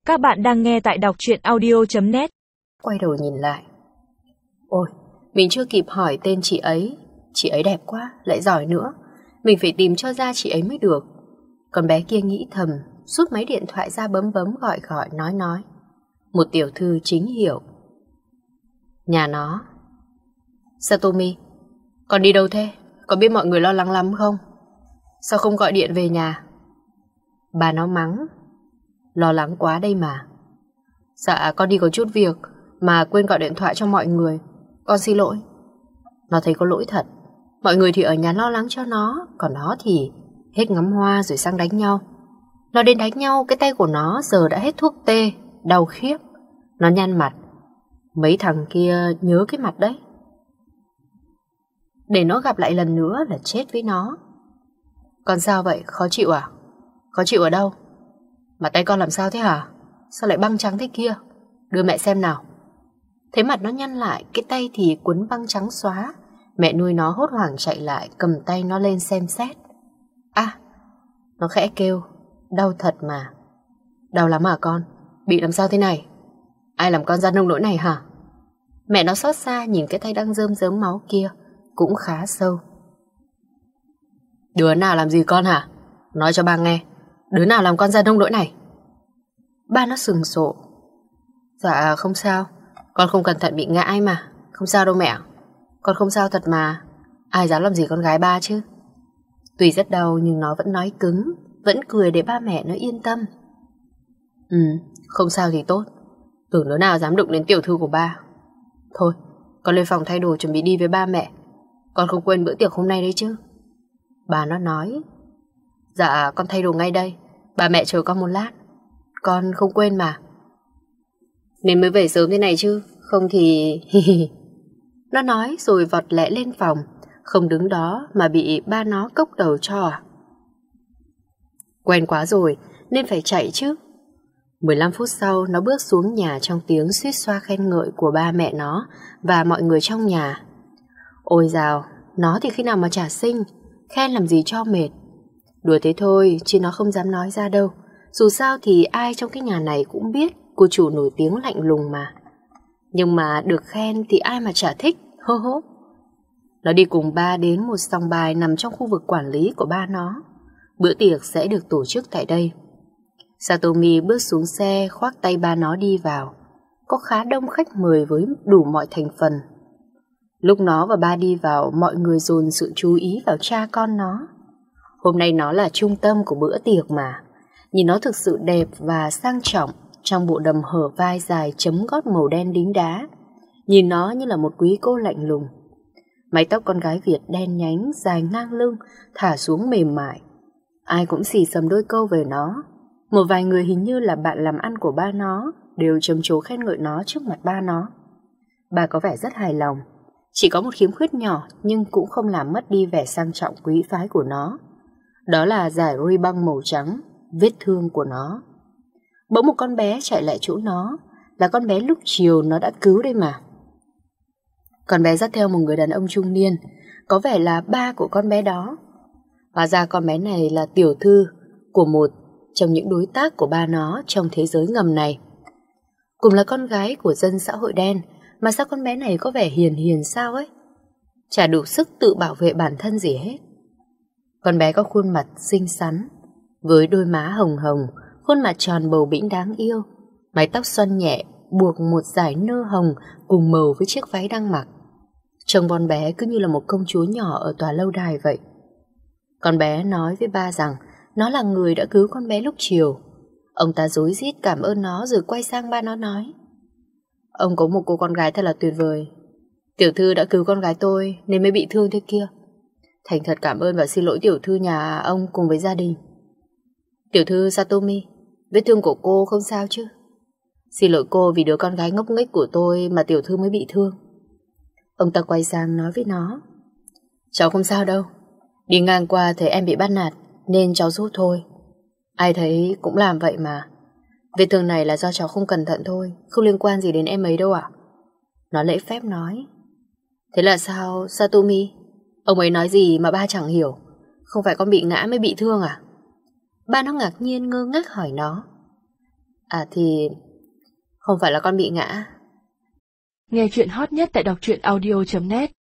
Các bạn đang nghe tại đọc truyện audio.net. Quay đầu nhìn lại. Ôi, mình chưa kịp hỏi tên chị ấy. Chị ấy đẹp quá, lại giỏi nữa. Mình phải tìm cho ra chị ấy mới được. Con bé kia nghĩ thầm, rút máy điện thoại ra bấm gọi nói. Một tiểu thư chính hiệu. Nhà nó. Satomi, con đi đâu thế? Có biết mọi người lo lắng lắm không? Sao không gọi điện về nhà? Bà nó mắng. Lo lắng quá đây mà. Dạ con đi có chút việc mà quên gọi điện thoại cho mọi người. Con xin lỗi. Nó thấy có lỗi thật. Mọi người thì ở nhà lo lắng cho nó, còn nó thì hết ngắm hoa rồi sang đánh nhau. Nó đến đánh nhau, cái tay của nó giờ đã hết thuốc tê, đau khiếp. Nó nhăn mặt. Mấy thằng kia nhớ cái mặt đấy. Để nó gặp lại lần nữa là chết với nó. Con sao vậy? Khó chịu à? Khó chịu ở đâu? Mà tay con làm sao thế hả? Sao lại băng trắng thế kia? Đưa mẹ xem nào. Thấy mặt nó nhăn lại, cái tay thì quấn băng trắng xóa. Mẹ nuôi nó hốt hoảng chạy lại, cầm tay nó lên xem xét. À, nó khẽ kêu. Đau thật mà. Đau lắm à con? Bị làm sao thế này? Ai làm con ra nông nỗi này hả? Mẹ nó xót xa nhìn cái tay đang rơm rớm máu kia, cũng khá sâu. Đứa nào làm gì con hả? Nói cho ba nghe. Đứa nào làm con ra nông nỗi này? Ba nó sừng sộ. Dạ không sao, con không cẩn thận bị ngã ai mà. Không sao đâu mẹ. Con không sao thật mà. Ai dám làm gì con gái ba chứ. Tuy rất đau nhưng nó vẫn nói cứng, vẫn cười để ba mẹ nó yên tâm. Không sao thì tốt. Tưởng đứa nào dám đụng đến tiểu thư của ba. Thôi, con lên phòng thay đồ chuẩn bị đi với ba mẹ. Con không quên bữa tiệc hôm nay đấy chứ. Bà nó nói. Dạ con thay đồ ngay đây. Bà mẹ chờ con một lát. Con không quên mà. Nên mới về sớm thế này chứ. Không thì... Nó nói rồi vọt lẹ lên phòng. Không đứng đó mà bị ba nó cốc đầu cho à? Quen quá rồi nên phải chạy chứ. 15 phút sau nó bước xuống nhà trong tiếng suýt xoa khen ngợi của ba mẹ nó và mọi người trong nhà. Ôi dào, nó thì khi nào mà trả sinh, khen làm gì cho mệt. Đùa thế thôi chứ nó không dám nói ra đâu. Dù sao thì ai trong cái nhà này cũng biết cô chủ nổi tiếng lạnh lùng mà. Nhưng mà được khen thì ai mà chả thích, hô hô. Nó đi cùng ba đến một sòng bài nằm trong khu vực quản lý của ba nó. Bữa tiệc sẽ được tổ chức tại đây. Satomi bước xuống xe khoác tay ba nó đi vào. Có khá đông khách mời với đủ mọi thành phần. Lúc nó và ba đi vào, mọi người dồn sự chú ý vào cha con nó. Hôm nay nó là trung tâm của bữa tiệc mà. Nhìn nó thực sự đẹp và sang trọng trong bộ đầm hở vai dài chấm gót màu đen đính đá. Nhìn nó như là một quý cô lạnh lùng. Mái tóc con gái Việt đen nhánh dài ngang lưng thả xuống mềm mại. Ai cũng xì xầm đôi câu về nó. Một vài người hình như là bạn làm ăn của ba nó đều trầm trồ khen ngợi nó trước mặt ba nó. Bà có vẻ rất hài lòng. Chỉ có một khiếm khuyết nhỏ nhưng cũng không làm mất đi vẻ sang trọng quý phái của nó. Đó là dải ruy băng màu trắng, vết thương của nó. Bỗng một con bé chạy lại chỗ nó, là con bé lúc chiều nó đã cứu đây mà. Con bé dắt theo một người đàn ông trung niên, có vẻ là ba của con bé đó. Hóa ra con bé này là tiểu thư của một trong những đối tác của ba nó trong thế giới ngầm này. Cùng là con gái của dân xã hội đen, mà sao con bé này có vẻ hiền hiền sao ấy. Chả đủ sức tự bảo vệ bản thân gì hết. Con bé có khuôn mặt xinh xắn, với đôi má hồng hồng, khuôn mặt tròn bầu bĩnh đáng yêu, mái tóc xoăn nhẹ, buộc một dải nơ hồng cùng màu với chiếc váy đang mặc. Trông con bé cứ như là một công chúa nhỏ ở tòa lâu đài vậy. Con bé nói với ba rằng nó là người đã cứu con bé lúc chiều. Ông ta rối rít cảm ơn nó rồi quay sang ba nó nói. Ông có một cô con gái thật là tuyệt vời. Tiểu thư đã cứu con gái tôi nên mới bị thương thế kia. Thành thật cảm ơn và xin lỗi tiểu thư nhà ông cùng với gia đình. Tiểu thư Satomi, vết thương của cô không sao chứ? Xin lỗi cô vì đứa con gái ngốc nghếch của tôi mà tiểu thư mới bị thương. Ông ta quay sang nói với nó. Cháu không sao đâu. Đi ngang qua thấy em bị bắt nạt nên cháu giúp thôi. Ai thấy cũng làm vậy mà. Vết thương này là do cháu không cẩn thận thôi, không liên quan gì đến em ấy đâu ạ. Nó lễ phép nói. Thế là sao Satomi? Ông ấy nói gì mà ba chẳng hiểu? Không phải con bị ngã mới bị thương à? Ba nó ngạc nhiên ngơ ngác hỏi nó. À thì không phải là con bị ngã. Nghe chuyện hot nhất tại đọc truyện audio.net